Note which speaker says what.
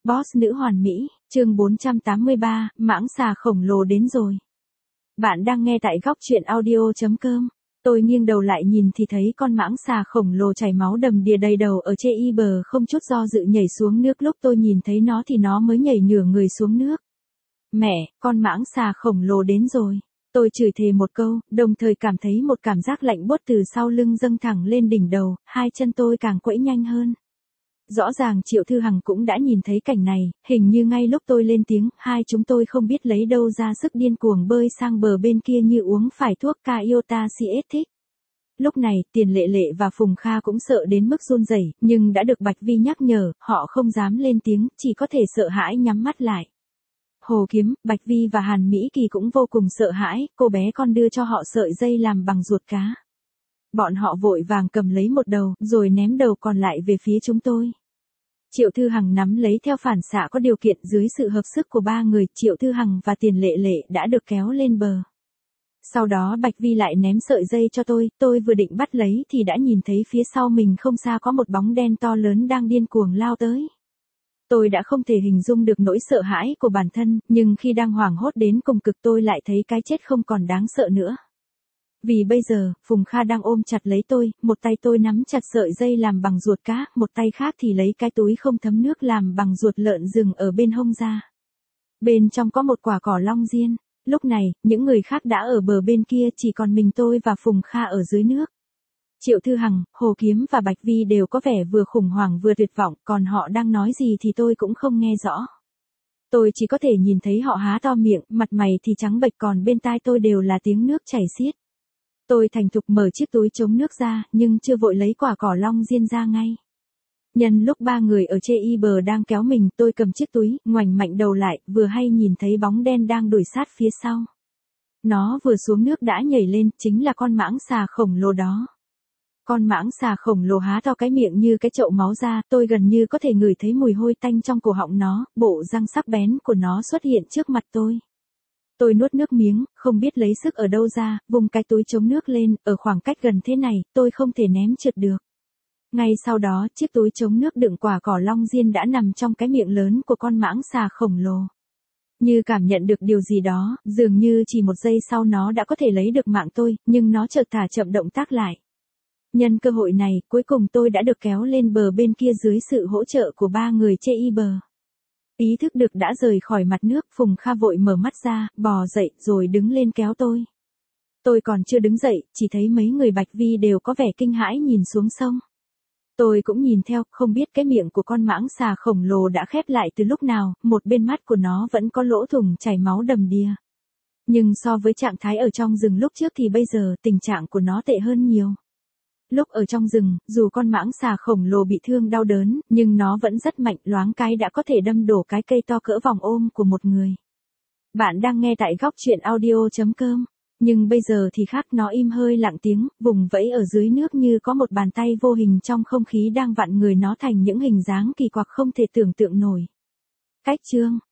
Speaker 1: Boss nữ hoàn mỹ, chương 483, mãng xà khổng lồ đến rồi. Bạn đang nghe tại góc truyện audio.com. Tôi nghiêng đầu lại nhìn thì thấy con mãng xà khổng lồ chảy máu đầm đìa đầy đầu ở trên y bờ, không chút do dự nhảy xuống nước. Lúc tôi nhìn thấy nó thì nó mới nhảy nửa người xuống nước. Mẹ, con mãng xà khổng lồ đến rồi. Tôi chửi thề một câu, đồng thời cảm thấy một cảm giác lạnh buốt từ sau lưng dâng thẳng lên đỉnh đầu, hai chân tôi càng quẫy nhanh hơn. Rõ ràng Triệu Thư Hằng cũng đã nhìn thấy cảnh này, hình như ngay lúc tôi lên tiếng, hai chúng tôi không biết lấy đâu ra sức điên cuồng bơi sang bờ bên kia như uống phải thuốc Iota Cietic. Lúc này, Tiền Lệ Lệ và Phùng Kha cũng sợ đến mức run rẩy, nhưng đã được Bạch Vi nhắc nhở, họ không dám lên tiếng, chỉ có thể sợ hãi nhắm mắt lại. Hồ Kiếm, Bạch Vi và Hàn Mỹ Kỳ cũng vô cùng sợ hãi, cô bé con đưa cho họ sợi dây làm bằng ruột cá. Bọn họ vội vàng cầm lấy một đầu, rồi ném đầu còn lại về phía chúng tôi. Triệu Thư Hằng nắm lấy theo phản xạ có điều kiện, dưới sự hợp sức của ba người, Triệu Thư Hằng và Tiền Lệ Lệ đã được kéo lên bờ. Sau đó Bạch Vi lại ném sợi dây cho tôi vừa định bắt lấy thì đã nhìn thấy phía sau mình không xa có một bóng đen to lớn đang điên cuồng lao tới. Tôi đã không thể hình dung được nỗi sợ hãi của bản thân, nhưng khi đang hoảng hốt đến cùng cực tôi lại thấy cái chết không còn đáng sợ nữa. Vì bây giờ, Phùng Kha đang ôm chặt lấy tôi, một tay tôi nắm chặt sợi dây làm bằng ruột cá, một tay khác thì lấy cái túi không thấm nước làm bằng ruột lợn rừng ở bên hông ra. Bên trong có một quả cỏ long diên. Lúc này, những người khác đã ở bờ bên kia, chỉ còn mình tôi và Phùng Kha ở dưới nước. Triệu Thư Hằng, Hồ Kiếm và Bạch Vi đều có vẻ vừa khủng hoảng vừa tuyệt vọng, còn họ đang nói gì thì tôi cũng không nghe rõ. Tôi chỉ có thể nhìn thấy họ há to miệng, mặt mày thì trắng bệch, còn bên tai tôi đều là tiếng nước chảy xiết. Tôi thành thục mở chiếc túi chống nước ra, nhưng chưa vội lấy quả cỏ long diên ra ngay. Nhân lúc ba người ở trên y bờ đang kéo mình, tôi cầm chiếc túi, ngoảnh mạnh đầu lại, vừa hay nhìn thấy bóng đen đang đuổi sát phía sau. Nó vừa xuống nước đã nhảy lên, chính là con mãng xà khổng lồ đó. Con mãng xà khổng lồ há to cái miệng như cái chậu máu ra, tôi gần như có thể ngửi thấy mùi hôi tanh trong cổ họng nó, bộ răng sắc bén của nó xuất hiện trước mặt tôi. Tôi nuốt nước miếng, không biết lấy sức ở đâu ra, vùng cái túi chống nước lên, ở khoảng cách gần thế này, tôi không thể ném trượt được. Ngay sau đó, chiếc túi chống nước đựng quả cỏ long diên đã nằm trong cái miệng lớn của con mãng xà khổng lồ. Như cảm nhận được điều gì đó, dường như chỉ một giây sau nó đã có thể lấy được mạng tôi, nhưng nó chợt thả chậm động tác lại. Nhân cơ hội này, cuối cùng tôi đã được kéo lên bờ bên kia dưới sự hỗ trợ của ba người trên y bờ. Ý thức được đã rời khỏi mặt nước, Phùng Kha vội mở mắt ra, bò dậy rồi đứng lên kéo tôi. Tôi còn chưa đứng dậy, chỉ thấy mấy người Bạch Vi đều có vẻ kinh hãi nhìn xuống sông. Tôi cũng nhìn theo, không biết cái miệng của con mãng xà khổng lồ đã khép lại từ lúc nào, một bên mắt của nó vẫn có lỗ thủng chảy máu đầm đìa. Nhưng so với trạng thái ở trong rừng lúc trước thì bây giờ tình trạng của nó tệ hơn nhiều. Lúc ở trong rừng, dù con mãng xà khổng lồ bị thương đau đớn, nhưng nó vẫn rất mạnh, loáng cái đã có thể đâm đổ cái cây to cỡ vòng ôm của một người. Bạn đang nghe tại góc truyện audio.com. Nhưng bây giờ thì khác, nó im hơi lặng tiếng, vùng vẫy ở dưới nước như có một bàn tay vô hình trong không khí đang vặn người nó thành những hình dáng kỳ quặc không thể tưởng tượng nổi. Cách chương